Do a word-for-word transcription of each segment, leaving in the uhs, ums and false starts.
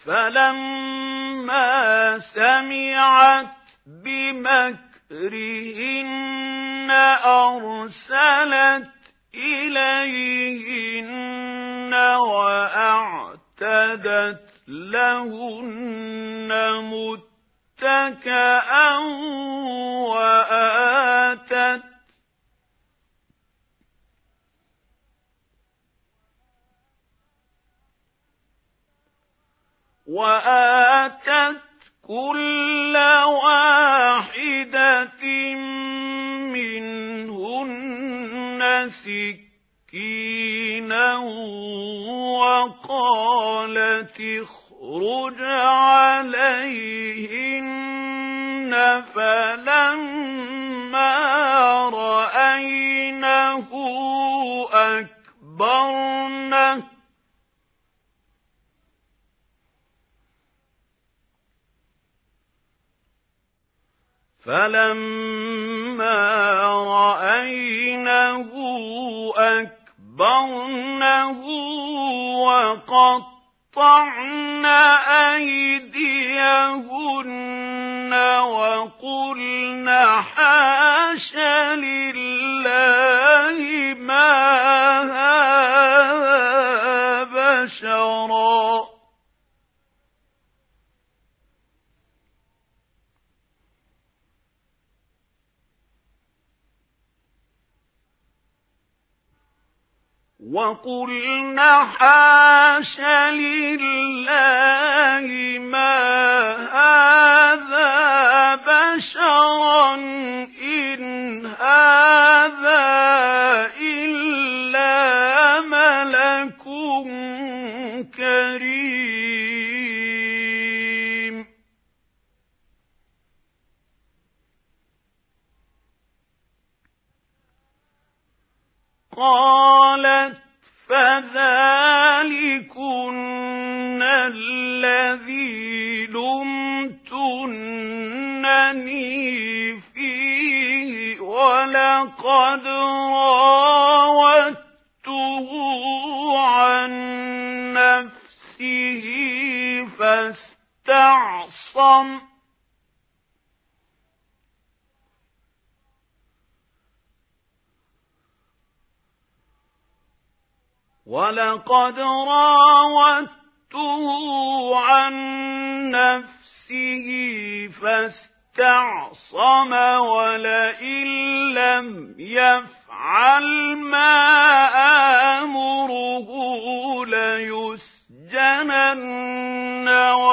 فلما سمعت بمكرهن أرسلت إليهن وأعتدت لهن متكئا وآتت وآتت كل واحدة منهن سكينا وقالت اخرج عليهن فلما رأينه أكبرنه فلما رأينه أكبرنه وقطعن أيديهن وقلن حاش لله ما هذا بشرا وقلن حاش لله ما هذا بشرا إن هذا إلا ملك كريم قالت فذلكن الذي لمتنني فيه ولقد راودته عن نفسه فاستعصم ولقد راودته عن نفسه فاستعصم ولئن لم يفعل ما آمره ليسجنن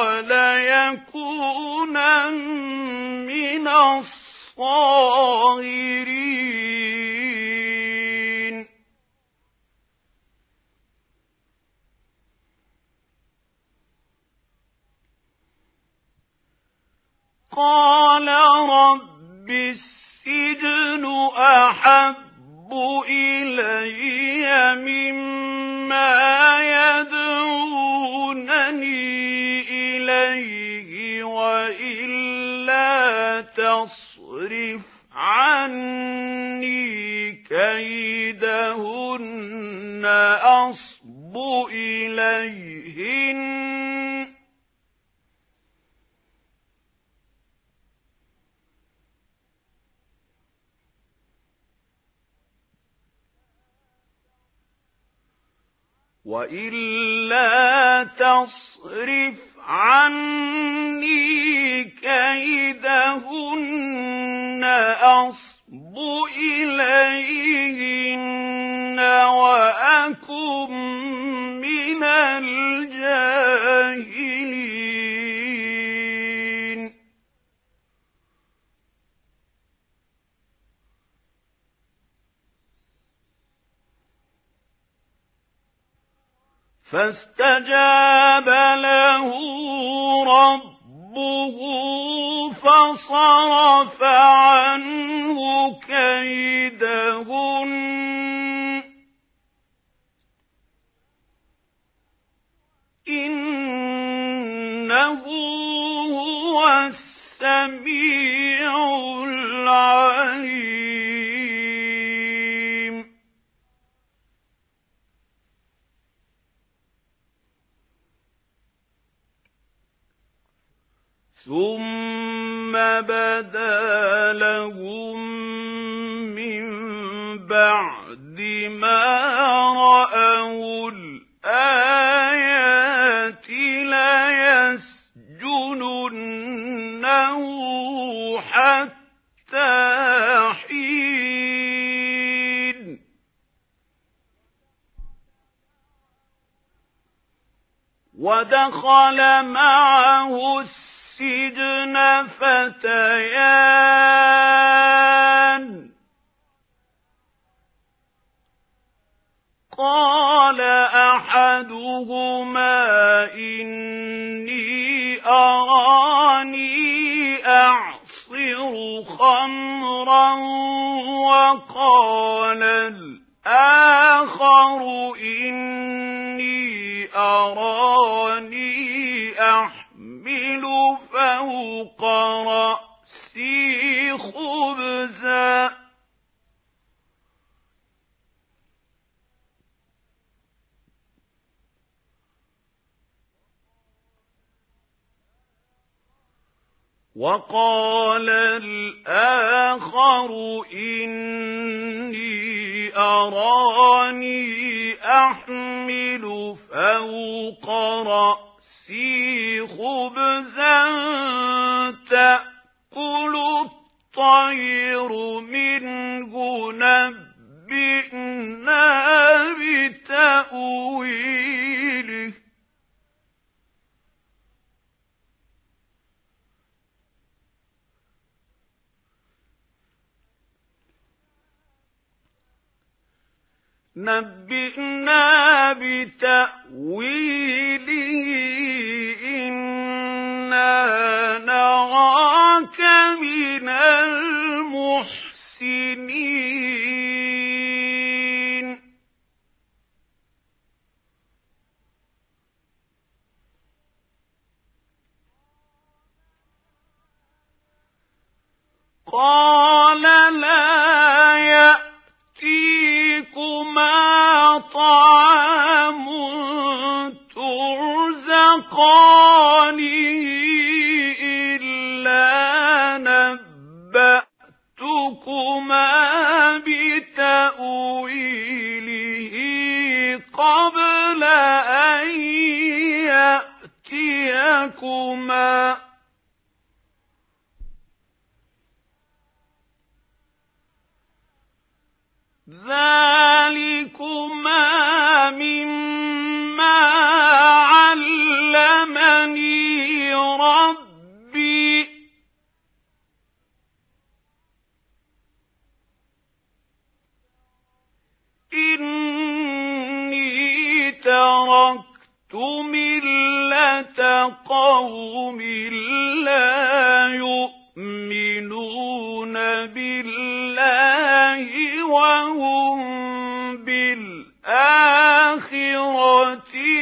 وليكونن من الصاغرين قال رب السجن أحب إلي مما يدعونني إليه وإلا تصرف عني كيدهن أصب إليهن وإلا تصرف عني كيدهن أصب إليهن وأكن من الجاهلين فاستجاب له ربه فصرف عنه كيدهن إنه هو السميع العليم ثم بدا لهم من بعد ما رأوا الآيات ليسجننه حتى حين ودخل معه السجن فتيان قال أحدهما إني أراني أعصر خمرا وقال الآخر إني أراني أحمل فوق رأسي خبزا وقال الآخر إني أراني أحمل فوق رأسي خبزا تأكل الطير منه نبئنا بتأويله نبئنا بتأويله إنا نراك من المحسنين قال لا يأتيكما طعام ترزقانه إلا نبأتكما بتأويله قبل أن يأتيكما ذلكما مما علمني ربي إني تركت ملة قوم لا يؤمنون بالله وهم بالآخرة